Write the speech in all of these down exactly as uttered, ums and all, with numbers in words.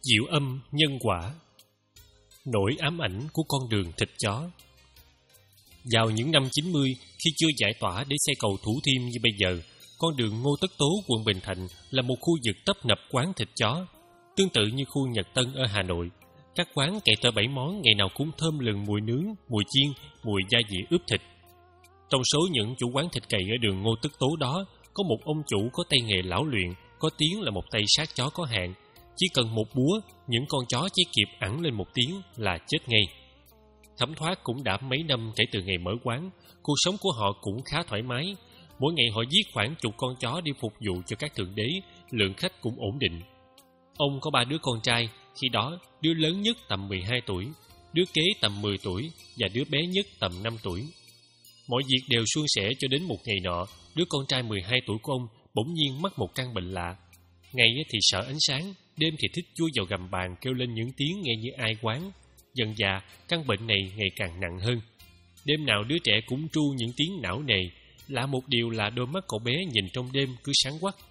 Diệu âm nhân quả. Nỗi ám ảnh của con đường thịt chó. Vào những năm chín mươi, khi chưa giải tỏa để xây cầu Thủ Thiêm như bây giờ, con đường Ngô Tất Tố, quận Bình Thạnh là một khu vực tấp nập quán thịt chó. Tương tự như khu Nhật Tân ở Hà Nội, các quán kệ tơ bảy món ngày nào cũng thơm lừng mùi nướng, mùi chiên, mùi gia vị ướp thịt. Trong số những chủ quán thịt cày ở đường Ngô Tất Tố đó, có một ông chủ có tay nghề lão luyện, có tiếng là một tay sát chó có hạn. Chỉ cần một búa, những con chó chỉ kịp ẵn lên một tiếng là chết ngay. Thấm thoát cũng đã mấy năm kể từ ngày mở quán, cuộc sống của họ cũng khá thoải mái. Mỗi ngày họ giết khoảng chục con chó đi phục vụ cho các thượng đế, lượng khách cũng ổn định. Ông có ba đứa con trai, khi đó đứa lớn nhất tầm mười hai tuổi, đứa kế tầm mười tuổi và đứa bé nhất tầm năm tuổi. Mọi việc đều suôn sẻ cho đến một ngày nọ, đứa con trai mười hai tuổi của ông bỗng nhiên mắc một căn bệnh lạ. Ngày thì sợ ánh sáng, đêm thì thích chui vào gầm bàn kêu lên những tiếng nghe như ai quán. Dần dà, căn bệnh này ngày càng nặng hơn. Đêm nào đứa trẻ cũng tru những tiếng não nề. Lạ một điều là đôi mắt cậu bé nhìn trong đêm cứ sáng quắc.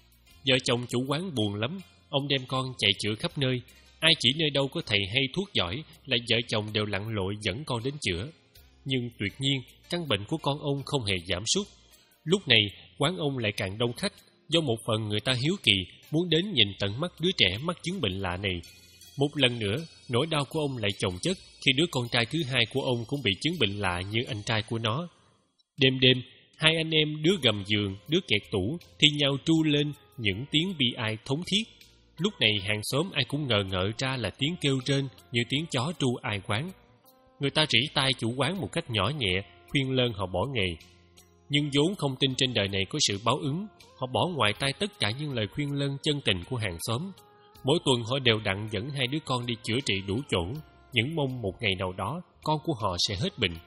Vợ chồng chủ quán buồn lắm, ông đem con chạy chữa khắp nơi. Ai chỉ nơi đâu có thầy hay thuốc giỏi là vợ chồng đều lặn lội dẫn con đến chữa. Nhưng tuyệt nhiên, căn bệnh của con ông không hề giảm sút. Lúc này, quán ông lại càng đông khách, do một phần người ta hiếu kỳ, muốn đến nhìn tận mắt đứa trẻ mắc chứng bệnh lạ này. Một lần nữa, nỗi đau của ông lại chồng chất khi đứa con trai thứ hai của ông cũng bị chứng bệnh lạ như anh trai của nó. Đêm đêm, hai anh em đứa gầm giường, đứa kẹt tủ thi nhau tru lên những tiếng bi ai thống thiết. Lúc này hàng xóm ai cũng ngờ ngợ ra là tiếng kêu rên như tiếng chó tru ai quán. Người ta rỉ tai chủ quán một cách nhỏ nhẹ, khuyên lơn họ bỏ nghề. Nhưng vốn không tin trên đời này có sự báo ứng, họ bỏ ngoài tai tất cả những lời khuyên lơn chân tình của hàng xóm. Mỗi tuần họ đều đặn dẫn hai đứa con đi chữa trị đủ chỗ, những mong một ngày nào đó con của họ sẽ hết bệnh.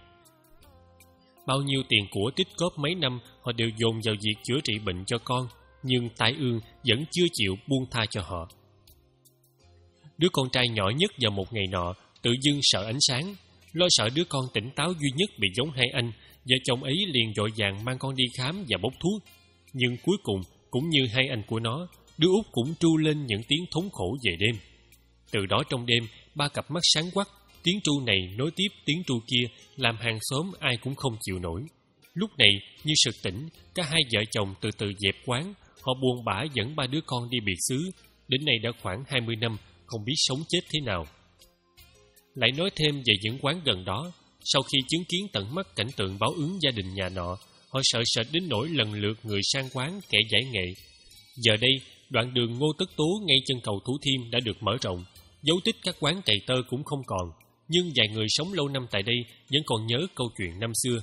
Bao nhiêu tiền của tích góp mấy năm họ đều dồn vào việc chữa trị bệnh cho con, nhưng tai ương vẫn chưa chịu buông tha cho họ. Đứa con trai nhỏ nhất vào một ngày nọ tự dưng sợ ánh sáng, lo sợ đứa con tỉnh táo duy nhất bị giống hai anh, vợ chồng ấy liền vội vàng mang con đi khám và bốc thuốc. Nhưng cuối cùng cũng như hai anh của nó, đứa út cũng tru lên những tiếng thống khổ về đêm. Từ đó trong đêm, ba cặp mắt sáng quắc, tiếng tru này nối tiếp tiếng tru kia, làm hàng xóm ai cũng không chịu nổi. Lúc này, như sực tỉnh, cả hai vợ chồng từ từ dẹp quán, họ buồn bã dẫn ba đứa con đi biệt xứ. Đến nay đã khoảng hai mươi năm, không biết sống chết thế nào. Lại nói thêm về những quán gần đó, sau khi chứng kiến tận mắt cảnh tượng báo ứng gia đình nhà nọ, họ sợ sệt đến nỗi lần lượt người sang quán kẻ giải nghệ. Giờ đây, đoạn đường Ngô Tất Tố ngay chân cầu Thủ Thiêm đã được mở rộng, dấu tích các quán cày tơ cũng không còn, nhưng vài người sống lâu năm tại đây vẫn còn nhớ câu chuyện năm xưa.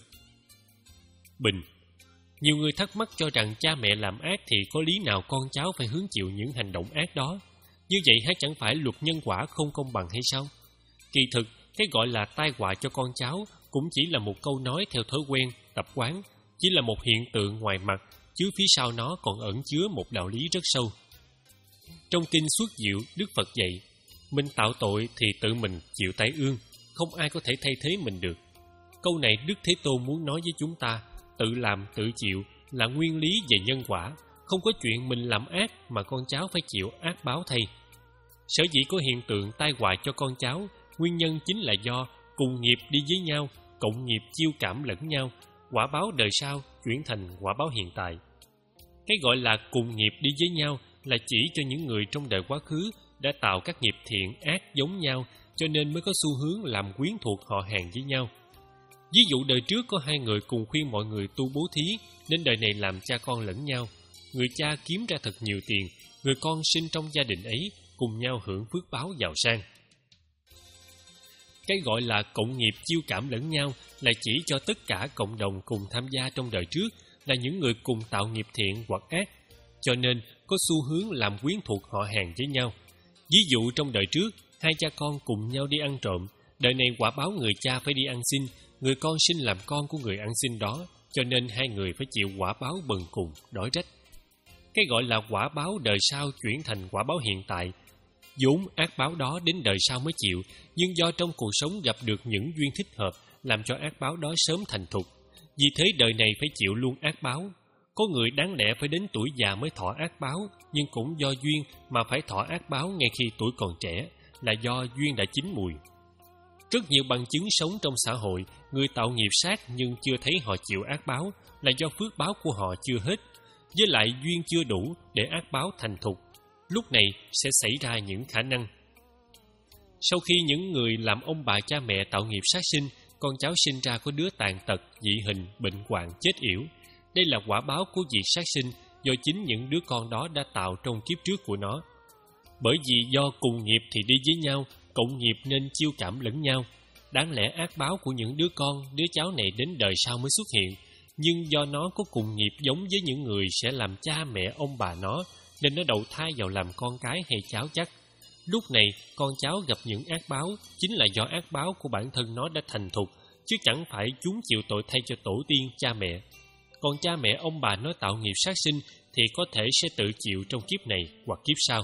Bình. Nhiều người thắc mắc cho rằng cha mẹ làm ác thì có lý nào con cháu phải hứng chịu những hành động ác đó? Như vậy há chẳng phải luật nhân quả không công bằng hay sao? Kỳ thực, cái gọi là tai họa cho con cháu cũng chỉ là một câu nói theo thói quen, tập quán, chỉ là một hiện tượng ngoài mặt, chứ phía sau nó còn ẩn chứa một đạo lý rất sâu. Trong kinh Xuất Diệu, Đức Phật dạy, mình tạo tội thì tự mình chịu tai ương, không ai có thể thay thế mình được. Câu này Đức Thế Tôn muốn nói với chúng ta, tự làm tự chịu là nguyên lý về nhân quả, không có chuyện mình làm ác mà con cháu phải chịu ác báo thay. Sở dĩ có hiện tượng tai họa cho con cháu, nguyên nhân chính là do cùng nghiệp đi với nhau, cộng nghiệp chiêu cảm lẫn nhau, quả báo đời sau chuyển thành quả báo hiện tại. Cái gọi là cùng nghiệp đi với nhau là chỉ cho những người trong đời quá khứ đã tạo các nghiệp thiện ác giống nhau, cho nên mới có xu hướng làm quyến thuộc họ hàng với nhau. Ví dụ đời trước có hai người cùng khuyên mọi người tu bố thí, nên đời này làm cha con lẫn nhau. Người cha kiếm ra thật nhiều tiền, người con sinh trong gia đình ấy cùng nhau hưởng phước báo giàu sang. Cái gọi là cộng nghiệp chiêu cảm lẫn nhau là chỉ cho tất cả cộng đồng cùng tham gia trong đời trước là những người cùng tạo nghiệp thiện hoặc ác, cho nên có xu hướng làm quyến thuộc họ hàng với nhau. Ví dụ trong đời trước, hai cha con cùng nhau đi ăn trộm, đời này quả báo người cha phải đi ăn xin, người con sinh làm con của người ăn xin đó, cho nên hai người phải chịu quả báo bần cùng, đói rách. Cái gọi là quả báo đời sau chuyển thành quả báo hiện tại, vốn ác báo đó đến đời sau mới chịu, nhưng do trong cuộc sống gặp được những duyên thích hợp, làm cho ác báo đó sớm thành thục. Vì thế đời này phải chịu luôn ác báo. Có người đáng lẽ phải đến tuổi già mới thọ ác báo, nhưng cũng do duyên mà phải thọ ác báo ngay khi tuổi còn trẻ, là do duyên đã chín mùi. Rất nhiều bằng chứng sống trong xã hội, người tạo nghiệp sát nhưng chưa thấy họ chịu ác báo, là do phước báo của họ chưa hết, với lại duyên chưa đủ để ác báo thành thục. Lúc này sẽ xảy ra những khả năng. Sau khi những người làm ông bà cha mẹ tạo nghiệp sát sinh, con cháu sinh ra có đứa tàn tật, dị hình, bệnh hoạn, chết yểu. Đây là quả báo của việc sát sinh do chính những đứa con đó đã tạo trong kiếp trước của nó. Bởi vì do cùng nghiệp thì đi với nhau, cộng nghiệp nên chiêu cảm lẫn nhau. Đáng lẽ ác báo của những đứa con, đứa cháu này đến đời sau mới xuất hiện, nhưng do nó có cùng nghiệp giống với những người sẽ làm cha mẹ ông bà nó, nên nó đầu thai vào làm con cái hay cháu chắc. Lúc này, con cháu gặp những ác báo chính là do ác báo của bản thân nó đã thành thục, chứ chẳng phải chúng chịu tội thay cho tổ tiên, cha mẹ. Còn cha mẹ ông bà nó tạo nghiệp sát sinh thì có thể sẽ tự chịu trong kiếp này hoặc kiếp sau.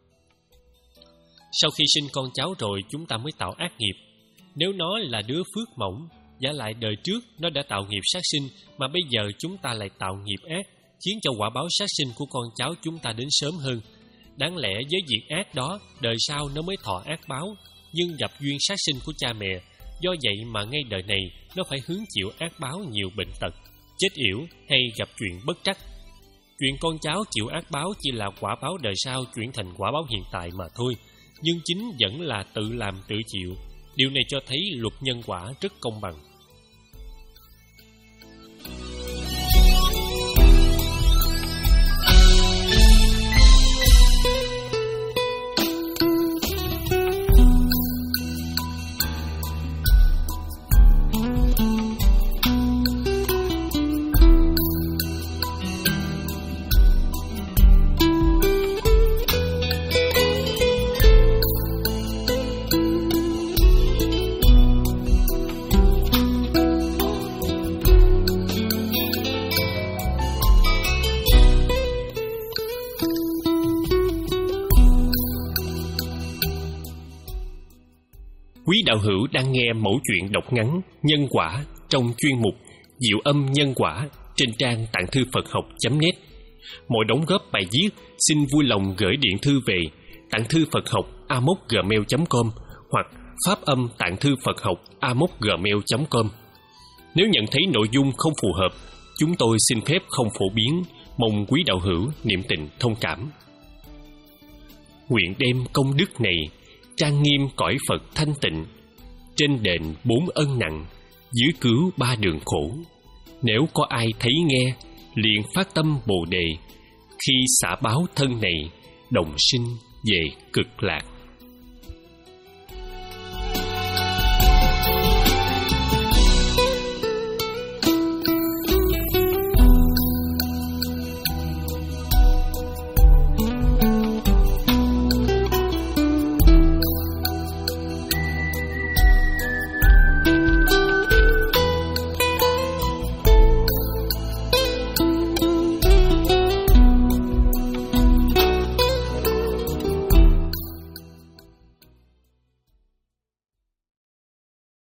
Sau khi sinh con cháu rồi chúng ta mới tạo ác nghiệp. Nếu nó là đứa phước mỏng, giả lại đời trước nó đã tạo nghiệp sát sinh, mà bây giờ chúng ta lại tạo nghiệp ác, khiến cho quả báo sát sinh của con cháu chúng ta đến sớm hơn. Đáng lẽ với việc ác đó, đời sau nó mới thọ ác báo, nhưng gặp duyên sát sinh của cha mẹ, do vậy mà ngay đời này nó phải hứng chịu ác báo nhiều bệnh tật, chết yểu hay gặp chuyện bất trắc. Chuyện con cháu chịu ác báo chỉ là quả báo đời sau chuyển thành quả báo hiện tại mà thôi, nhưng chính vẫn là tự làm tự chịu. Điều này cho thấy luật nhân quả rất công bằng. Quý đạo hữu đang nghe mẩu chuyện đọc ngắn Nhân Quả trong chuyên mục Diệu Âm Nhân Quả trên trang tạng thư Phật học chấm net. Mọi đóng góp bài viết xin vui lòng gửi điện thư về tạng thư Phật học a m o c gmail chấm com hoặc phát âm tạng thư Phật học a m o c gmail chấm com. Nếu nhận thấy nội dung không phù hợp, chúng tôi xin phép không phổ biến, mong quý đạo hữu niệm tình thông cảm. Nguyện đem công đức này trang nghiêm cõi Phật thanh tịnh, trên đền bốn ân nặng, dưới cứu ba đường khổ. Nếu có ai thấy nghe, liền phát tâm Bồ đề, khi xả báo thân này, đồng sinh về cực lạc.